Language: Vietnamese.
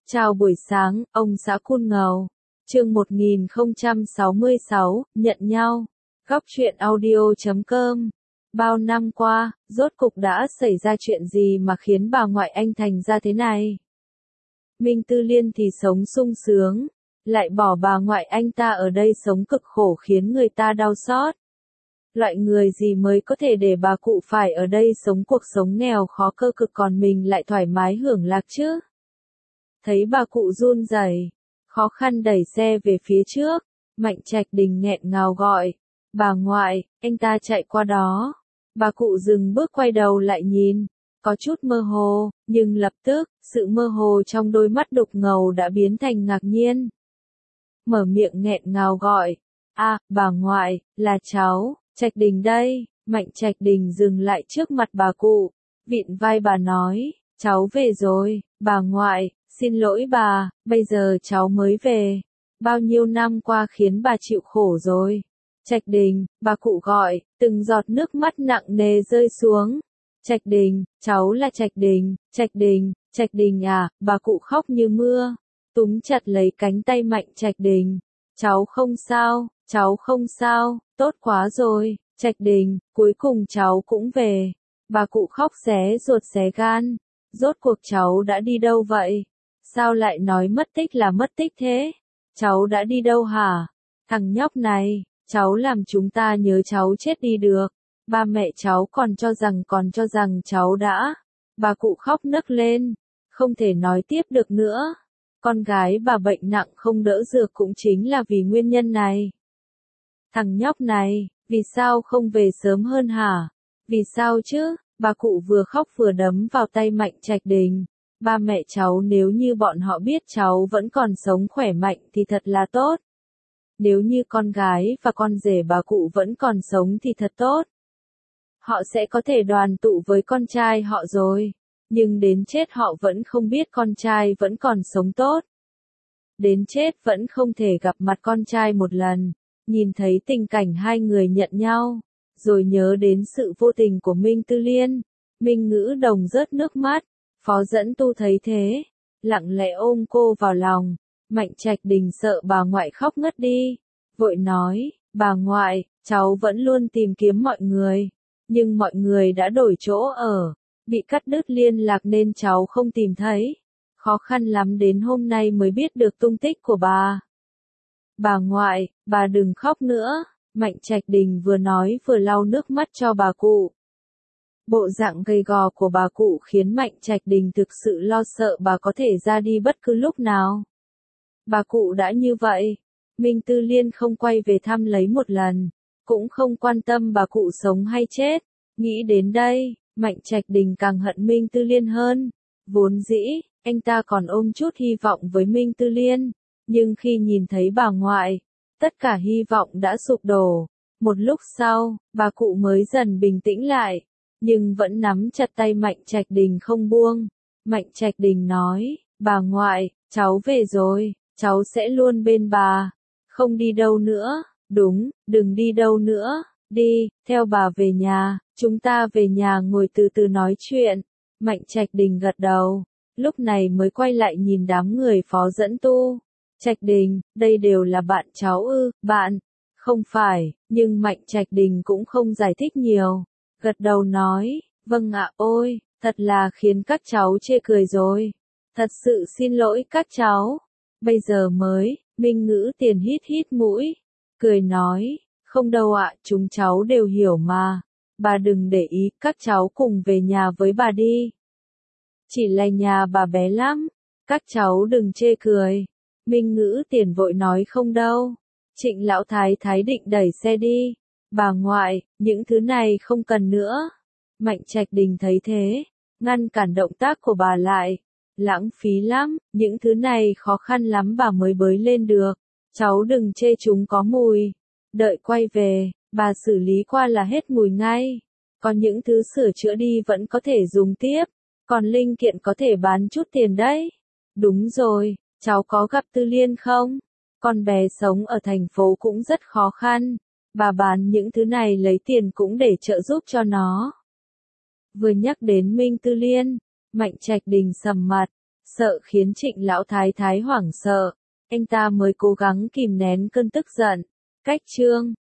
Chào buổi sáng, ông xã Cun Ngầu. Chương 1066, nhận nhau. Góc truyện audio.com. Bao năm qua, rốt cục đã xảy ra chuyện gì mà khiến bà ngoại anh thành ra thế này? Minh Tư Liên thì sống sung sướng, lại bỏ bà ngoại anh ta ở đây sống cực khổ khiến người ta đau xót. Loại người gì mới có thể để bà cụ phải ở đây sống cuộc sống nghèo khó cơ cực còn mình lại thoải mái hưởng lạc chứ? Thấy bà cụ run rẩy, khó khăn đẩy xe về phía trước, Mạnh Trạch Đình nghẹn ngào gọi, bà ngoại, anh ta chạy qua đó. Bà cụ dừng bước quay đầu lại nhìn, có chút mơ hồ, nhưng lập tức, sự mơ hồ trong đôi mắt đục ngầu đã biến thành ngạc nhiên. Mở miệng nghẹn ngào gọi, bà ngoại, là cháu, Trạch Đình đây. Mạnh Trạch Đình dừng lại trước mặt bà cụ, vịn vai bà nói, cháu về rồi, bà ngoại. Xin lỗi bà, bây giờ cháu mới về. Bao nhiêu năm qua khiến bà chịu khổ rồi. Trạch Đình, bà cụ gọi, từng giọt nước mắt nặng nề rơi xuống. Trạch Đình, cháu là Trạch Đình, Trạch Đình, Trạch Đình à, bà cụ khóc như mưa, túm chặt lấy cánh tay Mạnh Trạch Đình. Cháu không sao, tốt quá rồi, Trạch Đình, cuối cùng cháu cũng về. Bà cụ khóc xé ruột xé gan. Rốt cuộc cháu đã đi đâu vậy? Sao lại nói mất tích là mất tích thế? Cháu đã đi đâu hả? Thằng nhóc này, cháu làm chúng ta nhớ cháu chết đi được. Ba mẹ cháu còn cho rằng cháu đã. Bà cụ khóc nấc lên, không thể nói tiếp được nữa. Con gái bà bệnh nặng không đỡ dược cũng chính là vì nguyên nhân này. Thằng nhóc này, vì sao không về sớm hơn hả? Vì sao chứ? Bà cụ vừa khóc vừa đấm vào tay Mạnh Trạch Đình. Ba mẹ cháu nếu như bọn họ biết cháu vẫn còn sống khỏe mạnh thì thật là tốt. Nếu như con gái và con rể bà cụ vẫn còn sống thì thật tốt. Họ sẽ có thể đoàn tụ với con trai họ rồi. Nhưng đến chết họ vẫn không biết con trai vẫn còn sống tốt. Đến chết vẫn không thể gặp mặt con trai một lần. Nhìn thấy tình cảnh hai người nhận nhau. Rồi nhớ đến sự vô tình của Minh Tư Liên. Minh Ngữ Đồng rớt nước mắt. Phó Dẫn Tu thấy thế, lặng lẽ ôm cô vào lòng. Mạnh Trạch Đình sợ bà ngoại khóc ngất đi, vội nói, bà ngoại, cháu vẫn luôn tìm kiếm mọi người, nhưng mọi người đã đổi chỗ ở, bị cắt đứt liên lạc nên cháu không tìm thấy. Khó khăn lắm đến hôm nay mới biết được tung tích của bà. Bà ngoại, bà đừng khóc nữa. Mạnh Trạch Đình vừa nói vừa lau nước mắt cho bà cụ. Bộ dạng gầy gò của bà cụ khiến Mạnh Trạch Đình thực sự lo sợ bà có thể ra đi bất cứ lúc nào. Bà cụ đã như vậy, Minh Tư Liên không quay về thăm lấy một lần, cũng không quan tâm bà cụ sống hay chết. Nghĩ đến đây, Mạnh Trạch Đình càng hận Minh Tư Liên hơn. Vốn dĩ, anh ta còn ôm chút hy vọng với Minh Tư Liên, nhưng khi nhìn thấy bà ngoại, tất cả hy vọng đã sụp đổ. Một lúc sau, bà cụ mới dần bình tĩnh lại, nhưng vẫn nắm chặt tay Mạnh Trạch Đình không buông. Mạnh Trạch Đình nói, bà ngoại, cháu về rồi, cháu sẽ luôn bên bà, không đi đâu nữa. Đúng, đừng đi đâu nữa, đi, theo bà về nhà, chúng ta về nhà ngồi từ từ nói chuyện. Mạnh Trạch Đình gật đầu, lúc này mới quay lại nhìn đám người Phó Dẫn Tu. Trạch Đình, đây đều là bạn cháu ư? Bạn? Không phải, nhưng Mạnh Trạch Đình cũng không giải thích nhiều. Gật đầu nói, vâng ạ, ôi, thật là khiến các cháu chê cười rồi. Thật sự xin lỗi các cháu. Bây giờ mới, Minh Ngữ Tiền hít hít mũi, cười nói, không đâu ạ, chúng cháu đều hiểu mà. Bà đừng để ý, các cháu cùng về nhà với bà đi. Chỉ là nhà bà bé lắm, các cháu đừng chê cười. Minh Ngữ Tiền vội nói không đâu. Trịnh Lão Thái Thái định đẩy xe đi. Bà ngoại, những thứ này không cần nữa. Mạnh Trạch Đình thấy thế, ngăn cản động tác của bà lại. Lãng phí lắm, những thứ này khó khăn lắm bà mới bới lên được. Cháu đừng chê chúng có mùi. Đợi quay về, bà xử lý qua là hết mùi ngay. Còn những thứ sửa chữa đi vẫn có thể dùng tiếp. Còn linh kiện có thể bán chút tiền đấy. Đúng rồi, cháu có gặp Tư Liên không? Con bé sống ở thành phố cũng rất khó khăn. Bà bán những thứ này lấy tiền cũng để trợ giúp cho nó. Vừa nhắc đến Minh Tư Liên, Mạnh Trạch Đình sầm mặt, sợ khiến Trịnh lão thái thái hoảng sợ. Anh ta mới cố gắng kìm nén cơn tức giận. Cách chương